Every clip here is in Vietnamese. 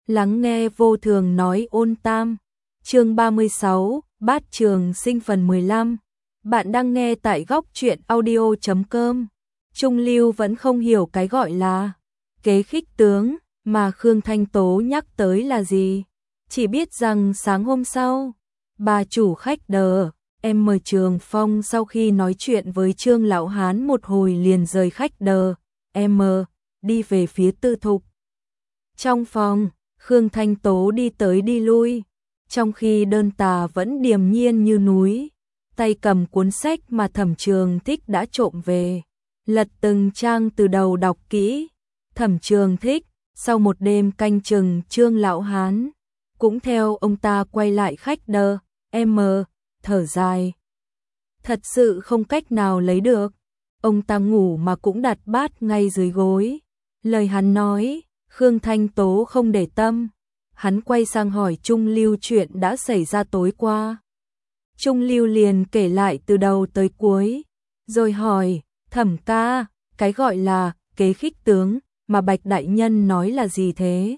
Lắng nghe vô thường nói ôn tam. Chương 36, Bát Trường Sinh phần 15. Bạn đang nghe tại góc truyện audio.com. Trung Lưu vẫn không hiểu cái gọi là kế khích tướng mà Khương Thanh Tố nhắc tới là gì. Chỉ biết rằng sáng hôm sau, bà chủ khách đờ, em mời Trường Phong sau khi nói chuyện với Trương Lão Hán một hồi liền rời khách đờ, em đi về phía tư thục. Trong phòng, Khương Thanh Tố đi tới đi lui, trong khi Đơn Tà vẫn điềm nhiên như núi, tay cầm cuốn sách mà Thẩm Trường Thích đã trộm về, lật từng trang từ đầu đọc kỹ. Thẩm Trường Thích, sau một đêm canh chừng Trương Lão Hán, cũng theo ông ta quay lại khách đờ, em thở dài. Thật sự không cách nào lấy được, ông ta ngủ mà cũng đặt bát ngay dưới gối. Lời hắn nói, Khương Thanh Tố không để tâm. Hắn quay sang hỏi Trung Lưu chuyện đã xảy ra tối qua. Trung Lưu liền kể lại từ đầu tới cuối, rồi hỏi, Thẩm ca, cái gọi là kế khích tướng mà Bạch Đại Nhân nói là gì thế?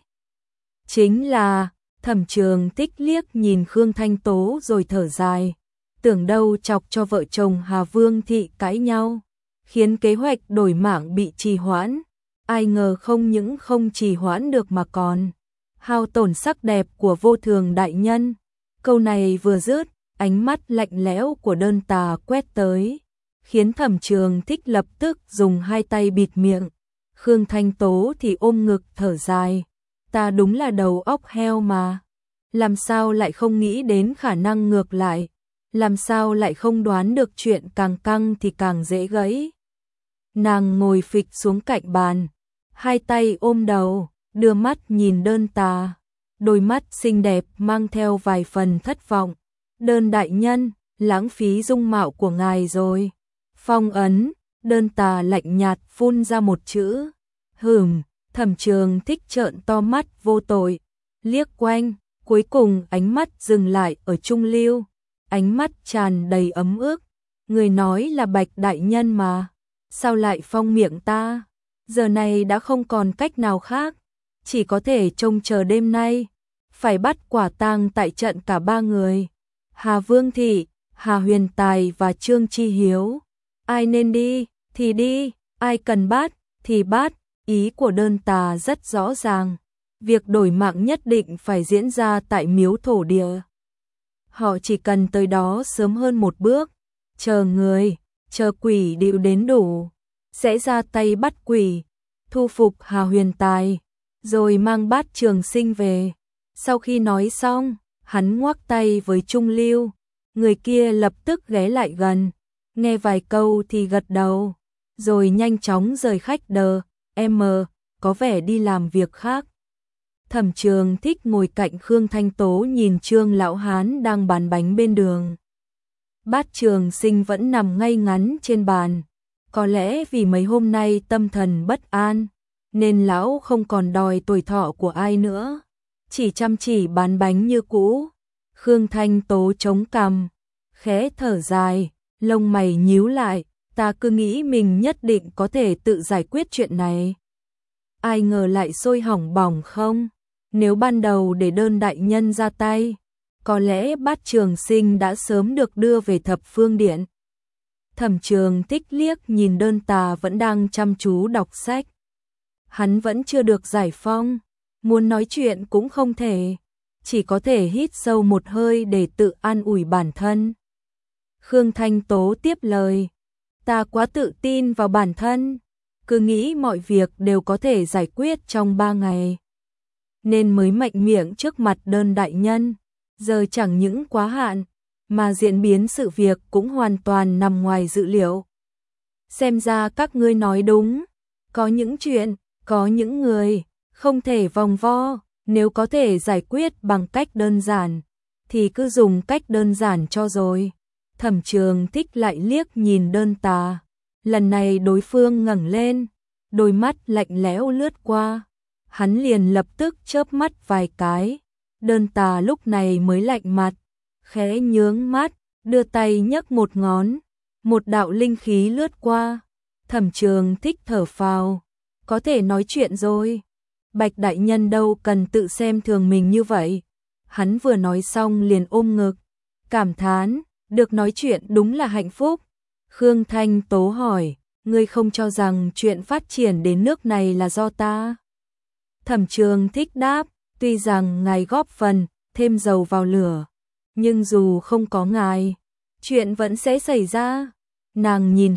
Chính là, Thẩm Trường Thích liếc nhìn Khương Thanh Tố rồi thở dài, tưởng đâu chọc cho vợ chồng Hà Vương Thị cãi nhau, khiến kế hoạch đổi mạng bị trì hoãn. Ai ngờ không những không trì hoãn được mà còn hao tổn sắc đẹp của vô thường đại nhân. Câu này vừa dứt, ánh mắt lạnh lẽo của Đơn Tà quét tới, khiến Thẩm Trường Thích lập tức dùng hai tay bịt miệng. Khương Thanh Tố thì ôm ngực thở dài, ta đúng là đầu óc heo mà, làm sao lại không nghĩ đến khả năng ngược lại, làm sao lại không đoán được chuyện càng căng thì càng dễ gãy. Nàng ngồi phịch xuống cạnh bàn, hai tay ôm đầu, đưa mắt nhìn Đơn Tà, đôi mắt xinh đẹp mang theo vài phần thất vọng. Đơn đại nhân, lãng phí dung mạo của ngài rồi. Phong ấn, Đơn Tà lạnh nhạt phun ra một chữ. Thẩm Trường Thích trợn to mắt vô tội, liếc quanh, cuối cùng ánh mắt dừng lại ở Trung Lưu, ánh mắt tràn đầy ấm ức. Người nói là Bạch Đại Nhân mà, sao lại phong miệng ta? Giờ này đã không còn cách nào khác, chỉ có thể trông chờ đêm nay, phải bắt quả tang tại trận cả ba người, Hà Vương Thị, Hà Huyền Tài và Trương Chi Hiếu. Ai nên đi thì đi, ai cần bắt thì bắt. Ý của Đơn Tà rất rõ ràng, việc đổi mạng nhất định phải diễn ra tại miếu thổ địa. Họ chỉ cần tới đó sớm hơn một bước, chờ người, chờ quỷ điệu đến đủ, sẽ ra tay bắt quỷ, thu phục Hà Huyền Tài, rồi mang Bát Trường Sinh về. Sau khi nói xong, hắn ngoắc tay với Trung Lưu, người kia lập tức ghé lại gần, nghe vài câu thì gật đầu, rồi nhanh chóng rời khách đờ, em có vẻ đi làm việc khác. Thẩm Trường Thích ngồi cạnh Khương Thanh Tố nhìn Trương Lão Hán đang bán bánh bên đường. Bát Trường Sinh vẫn nằm ngay ngắn trên bàn, có lẽ vì mấy hôm nay tâm thần bất an, nên lão không còn đòi tuổi thọ của ai nữa, chỉ chăm chỉ bán bánh như cũ. Khương Thanh Tố chống cằm, khẽ thở dài, lông mày nhíu lại, ta cứ nghĩ mình nhất định có thể tự giải quyết chuyện này. Ai ngờ lại sôi hỏng bỏng không? Nếu ban đầu để Đơn đại nhân ra tay, có lẽ Bát Trường Sinh đã sớm được đưa về Thập Phương Điện. Thẩm Trường Thích liếc nhìn Đơn Tà vẫn đang chăm chú đọc sách. Hắn vẫn chưa được giải phong, muốn nói chuyện cũng không thể, chỉ có thể hít sâu một hơi để tự an ủi bản thân. Khương Thanh Tố tiếp lời, ta quá tự tin vào bản thân, cứ nghĩ mọi việc đều có thể giải quyết trong 3 ngày, nên mới mạnh miệng trước mặt Đơn đại nhân. Giờ chẳng những quá hạn, mà diễn biến sự việc cũng hoàn toàn nằm ngoài dự liệu. Xem ra các ngươi nói đúng, có những chuyện, có những người, không thể vòng vo, nếu có thể giải quyết bằng cách đơn giản, thì cứ dùng cách đơn giản cho rồi. Thẩm Trường Thích lại liếc nhìn Đơn Tà, lần này đối phương ngẩng lên, đôi mắt lạnh lẽo lướt qua, hắn liền lập tức chớp mắt vài cái. Đơn Tà lúc này mới lạnh mặt, khẽ nhướng mắt, đưa tay nhấc một ngón, một đạo linh khí lướt qua. Thẩm Trường Thích thở phào, có thể nói chuyện rồi. Bạch đại nhân đâu cần tự xem thường mình như vậy. Hắn vừa nói xong liền ôm ngực, cảm thán, được nói chuyện đúng là hạnh phúc. Khương Thanh Tố hỏi, ngươi không cho rằng chuyện phát triển đến nước này là do ta? Thẩm Trường Thích đáp, tuy rằng ngài góp phần, thêm dầu vào lửa, nhưng dù không có ngài, chuyện vẫn sẽ xảy ra. Nàng nhìn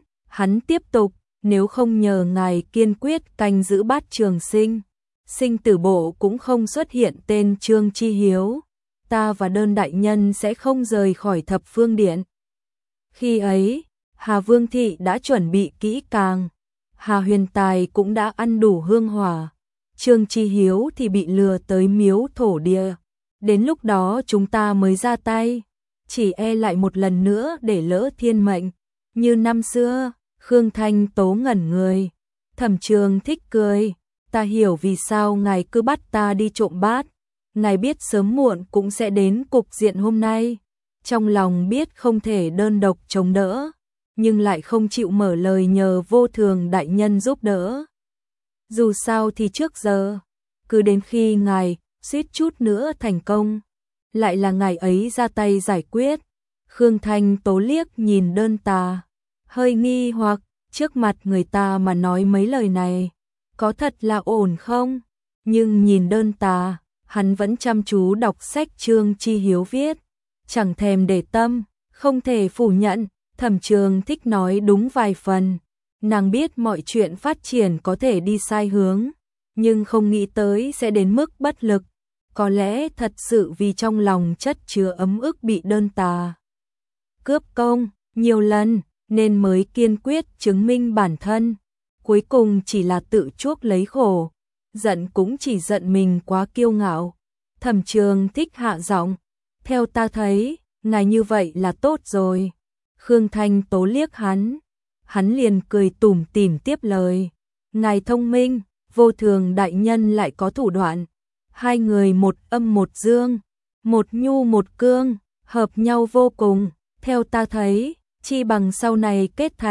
hắn tiếp tục, nếu không nhờ ngài kiên quyết canh giữ Bát Trường Sinh, sinh tử bộ cũng không xuất hiện tên Trương Chi Hiếu, ta và Đơn đại nhân sẽ không rời khỏi Thập Phương Điện. Khi ấy, Hà Vương thị đã chuẩn bị kỹ càng, Hà Huyền Tài cũng đã ăn đủ hương hỏa, Trương Chi Hiếu thì bị lừa tới miếu thổ địa. Đến lúc đó chúng ta mới ra tay, chỉ e lại một lần nữa để lỡ thiên mệnh. Như năm xưa, Khương Thanh Tố ngẩn người, Thẩm Trường Thích cười, ta hiểu vì sao ngài cứ bắt ta đi trộm bát, ngài biết sớm muộn cũng sẽ đến cục diện hôm nay. Trong lòng biết không thể đơn độc chống đỡ, nhưng lại không chịu mở lời nhờ Vô Thường đại nhân giúp đỡ. Dù sao thì trước giờ, cứ đến khi ngài suýt chút nữa thành công, lại là ngài ấy ra tay giải quyết. Khương Thanh Tố liếc nhìn Đơn Tà, hơi nghi hoặc, trước mặt người ta mà nói mấy lời này, có thật là ổn không? Nhưng nhìn Đơn Tà, hắn vẫn chăm chú đọc sách Trương Chi Hiếu viết, chẳng thèm để tâm, không thể phủ nhận, Thẩm Trường Thích nói đúng vài phần. Nàng biết mọi chuyện phát triển có thể đi sai hướng, nhưng không nghĩ tới sẽ đến mức bất lực. Có lẽ thật sự vì trong lòng chất chứa ấm ức bị Đơn Tà cướp công nhiều lần, nên mới kiên quyết chứng minh bản thân. Cuối cùng chỉ là tự chuốc lấy khổ, giận cũng chỉ giận mình quá kiêu ngạo. Thẩm Trường Thích hạ giọng, theo ta thấy, ngài như vậy là tốt rồi. Khương Thanh Tố liếc hắn liền cười tủm tỉm tiếp lời, ngài thông minh, Vô Thường đại nhân lại có thủ đoạn. Hai người một âm một dương, một nhu một cương, hợp nhau vô cùng. Theo ta thấy, chi bằng sau này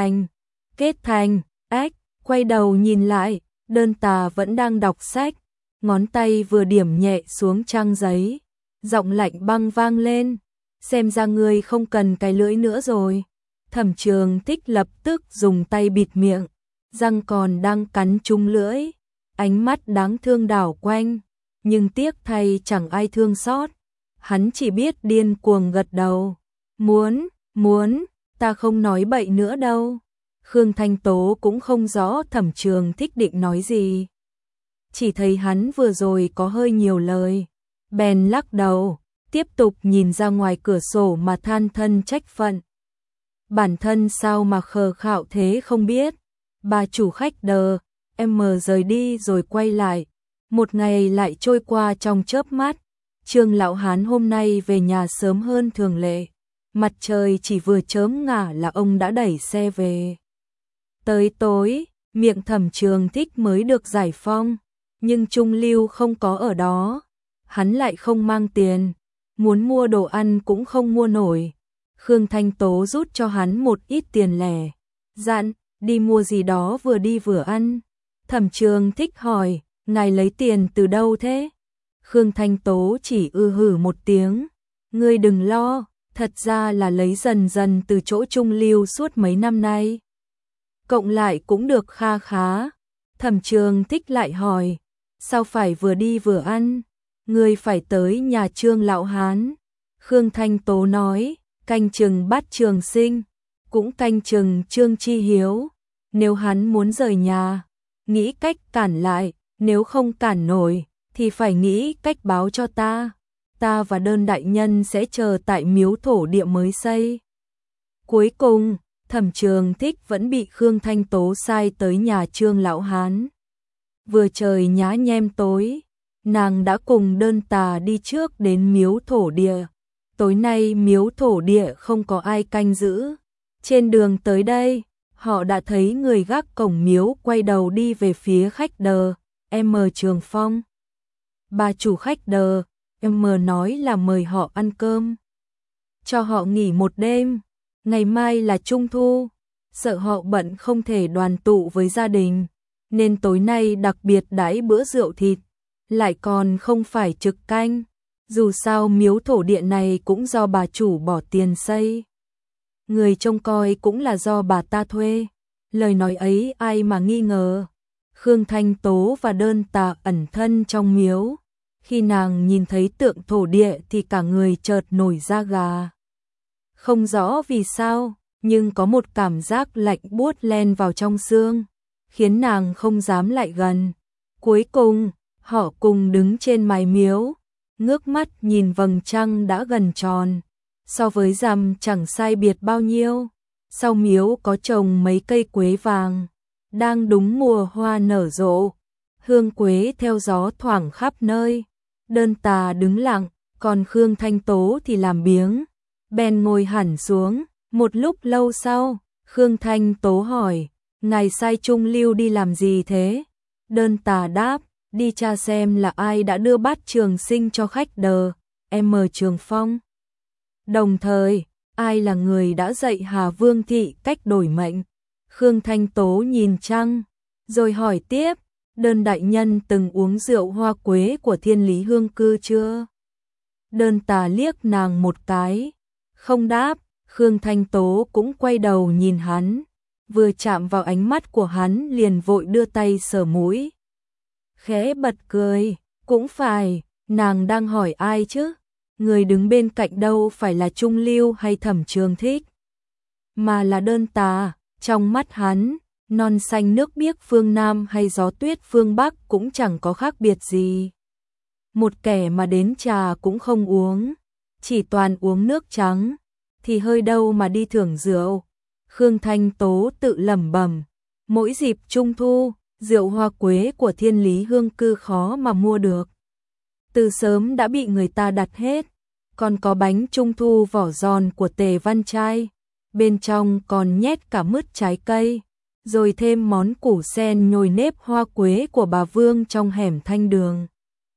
kết thành, ách, quay đầu nhìn lại, Đơn Tà vẫn đang đọc sách, ngón tay vừa điểm nhẹ xuống trang giấy, giọng lạnh băng vang lên, xem ra ngươi không cần cái lưỡi nữa rồi. Thẩm Trường Thích lập tức dùng tay bịt miệng, răng còn đang cắn trúng lưỡi, ánh mắt đáng thương đảo quanh, nhưng tiếc thay chẳng ai thương xót. Hắn chỉ biết điên cuồng gật đầu, muốn, ta không nói bậy nữa đâu. Khương Thanh Tố cũng không rõ Thẩm Trường Thích định nói gì, chỉ thấy hắn vừa rồi có hơi nhiều lời, bèn lắc đầu, tiếp tục nhìn ra ngoài cửa sổ mà than thân trách phận. Bản thân sao mà khờ khạo thế không biết. Bà chủ khách đờ, em mờ rời đi rồi quay lại. Một ngày lại trôi qua trong chớp mắt. Trương lão hán hôm nay về nhà sớm hơn thường lệ. Mặt trời chỉ vừa chớm ngả là ông đã đẩy xe về. Tới tối, miệng Thẩm Trường Thích mới được giải phong, nhưng Trung Lưu không có ở đó. Hắn lại không mang tiền, muốn mua đồ ăn cũng không mua nổi. Khương Thanh Tố rút cho hắn một ít tiền lẻ, dặn, đi mua gì đó vừa đi vừa ăn. Thẩm Trường Thích hỏi, ngài lấy tiền từ đâu thế? Khương Thanh Tố chỉ hử một tiếng, ngươi đừng lo, thật ra là lấy dần dần từ chỗ Trung Lưu suốt mấy năm nay. Cộng lại cũng được kha khá. Thẩm Trường Thích lại hỏi, sao phải vừa đi vừa ăn? Ngươi phải tới nhà Trương lão hán. Khương Thanh Tố nói, canh chừng Bát Trường Sinh, cũng canh chừng Trương Chi Hiếu. Nếu hắn muốn rời nhà, nghĩ cách cản lại, nếu không cản nổi, thì phải nghĩ cách báo cho ta. Ta và Đơn đại nhân sẽ chờ tại miếu thổ địa mới xây. Cuối cùng, Thẩm Trường Thích vẫn bị Khương Thanh Tố sai tới nhà Trương lão hán. Vừa trời nhá nhem tối, nàng đã cùng Đơn Tà đi trước đến miếu thổ địa. Tối nay miếu thổ địa không có ai canh giữ. Trên đường tới đây, họ đã thấy người gác cổng miếu quay đầu đi về phía khách đờ, M Trường Phong. Bà chủ khách đờ, M nói là mời họ ăn cơm, cho họ nghỉ một đêm, ngày mai là Trung thu, sợ họ bận không thể đoàn tụ với gia đình. nên tối nay đặc biệt đãi bữa rượu thịt, lại còn không phải trực canh. Dù sao miếu thổ địa này cũng do bà chủ bỏ tiền xây. Người trông coi cũng là do bà ta thuê. Lời nói ấy ai mà nghi ngờ. Khương Thanh Tố và Đơn Tà ẩn thân trong miếu. Khi nàng nhìn thấy tượng thổ địa thì cả người chợt nổi da gà. Không rõ vì sao, nhưng có một cảm giác lạnh buốt len vào trong xương, khiến nàng không dám lại gần. Cuối cùng, họ cùng đứng trên mái miếu, ngước mắt nhìn vầng trăng đã gần tròn, so với rằm chẳng sai biệt bao nhiêu. Sau miếu có trồng mấy cây quế vàng, đang đúng mùa hoa nở rộ, hương quế theo gió thoảng khắp nơi. Đơn Tà đứng lặng, còn Khương Thanh Tố thì làm biếng, bèn ngồi hẳn xuống. Một lúc lâu sau, Khương Thanh Tố hỏi, ngài sai Trung Lưu đi làm gì thế? Đơn Tà đáp, đi tra xem là ai đã đưa bát trường sinh cho khách đờ, em mờ Trường Phong. Đồng thời, ai là người đã dạy Hà Vương Thị cách đổi mệnh? Khương Thanh Tố nhìn trăng, rồi hỏi tiếp, Đơn đại nhân từng uống rượu hoa quế của Thiên Lý Hương Cư chưa? Đơn Tà liếc nàng một cái, không đáp. Khương Thanh Tố cũng quay đầu nhìn hắn, vừa chạm vào ánh mắt của hắn liền vội đưa tay sờ mũi. Khẽ bật cười, cũng phải, nàng đang hỏi ai chứ? Người đứng bên cạnh đâu phải là Trung Lưu hay Thẩm Trường Thích, mà là Đơn Tà. Trong mắt hắn, non xanh nước biếc phương Nam hay gió tuyết phương Bắc cũng chẳng có khác biệt gì. Một kẻ mà đến trà cũng không uống, chỉ toàn uống nước trắng, thì hơi đâu mà đi thưởng rượu. Khương Thanh Tố tự lẩm bẩm, mỗi dịp Trung Thu, rượu hoa quế của Thiên Lý Hương Cư khó mà mua được. Từ sớm đã bị người ta đặt hết, còn có bánh Trung Thu vỏ giòn của Tề Văn Trai, bên trong còn nhét cả mứt trái cây, rồi thêm món củ sen nhồi nếp hoa quế của bà Vương trong hẻm Thanh Đường.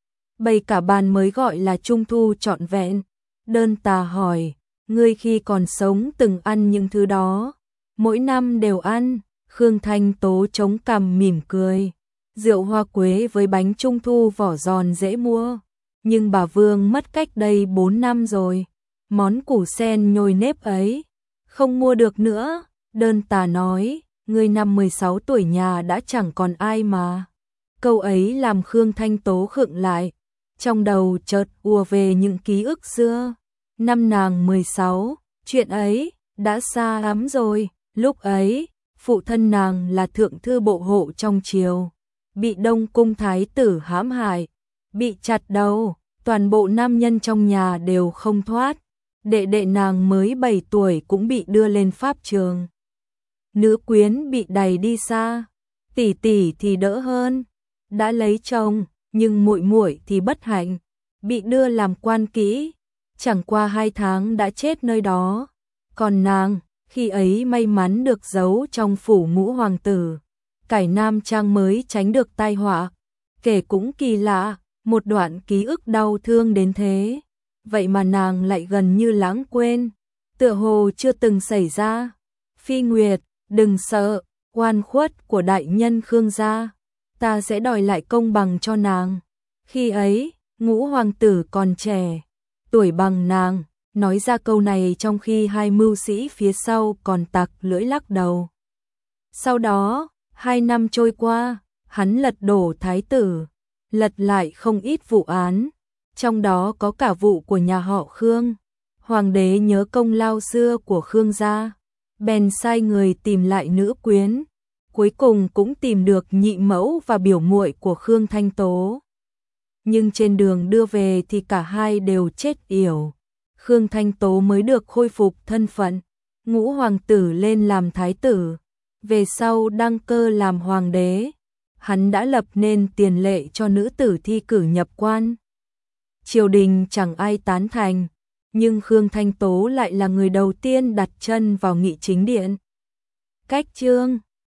Bày cả bàn mới gọi là Trung Thu trọn vẹn. Đơn Tà hỏi, ngươi khi còn sống từng ăn những thứ đó? Mỗi năm đều ăn. Khương Thanh Tố chống cằm mỉm cười. Rượu hoa quế với bánh Trung Thu vỏ giòn dễ mua, nhưng bà Vương mất cách đây 4 năm rồi. Món củ sen nhồi nếp ấy không mua được nữa. Đơn Tà nói, ngươi năm 16 tuổi nhà đã chẳng còn ai mà. Câu ấy làm Khương Thanh Tố khựng lại, trong đầu chợt ùa về những ký ức xưa. Năm nàng 16, chuyện ấy đã xa lắm rồi. Lúc ấy, phụ thân nàng là thượng thư bộ hộ trong triều, bị Đông Cung thái tử hãm hại, bị chặt đầu, toàn bộ nam nhân trong nhà đều không thoát. Đệ đệ nàng mới 7 tuổi cũng bị đưa lên pháp trường. Nữ quyến bị đày đi xa, tỷ tỷ thì đỡ hơn, đã lấy chồng, nhưng muội muội thì bất hạnh, bị đưa làm quan kỹ, chẳng qua 2 tháng đã chết nơi đó. Còn nàng, khi ấy may mắn được giấu trong phủ ngũ hoàng tử, cải nam trang mới tránh được tai họa. Kể cũng kỳ lạ, một đoạn ký ức đau thương đến thế, vậy mà nàng lại gần như lãng quên, tựa hồ chưa từng xảy ra. Phi Nguyệt, đừng sợ, oan khuất của đại nhân Khương gia, ta sẽ đòi lại công bằng cho nàng. Khi ấy, ngũ hoàng tử còn trẻ, tuổi bằng nàng. Nói ra câu này trong khi hai mưu sĩ phía sau còn tặc lưỡi lắc đầu. Sau đó, 2 năm trôi qua, hắn lật đổ thái tử, lật lại không ít vụ án, trong đó có cả vụ của nhà họ Khương. Hoàng đế nhớ công lao xưa của Khương gia, bèn sai người tìm lại nữ quyến, cuối cùng cũng tìm được nhị mẫu và biểu muội của Khương Thanh Tố. Nhưng trên đường đưa về thì cả hai đều chết yểu. Khương Thanh Tố mới được khôi phục thân phận, ngũ hoàng tử lên làm thái tử, về sau đăng cơ làm hoàng đế. Hắn đã lập nên tiền lệ cho nữ tử thi cử nhập quan. Triều đình chẳng ai tán thành, nhưng Khương Thanh Tố lại là người đầu tiên đặt chân vào Nghị Chính Điện. Cách chương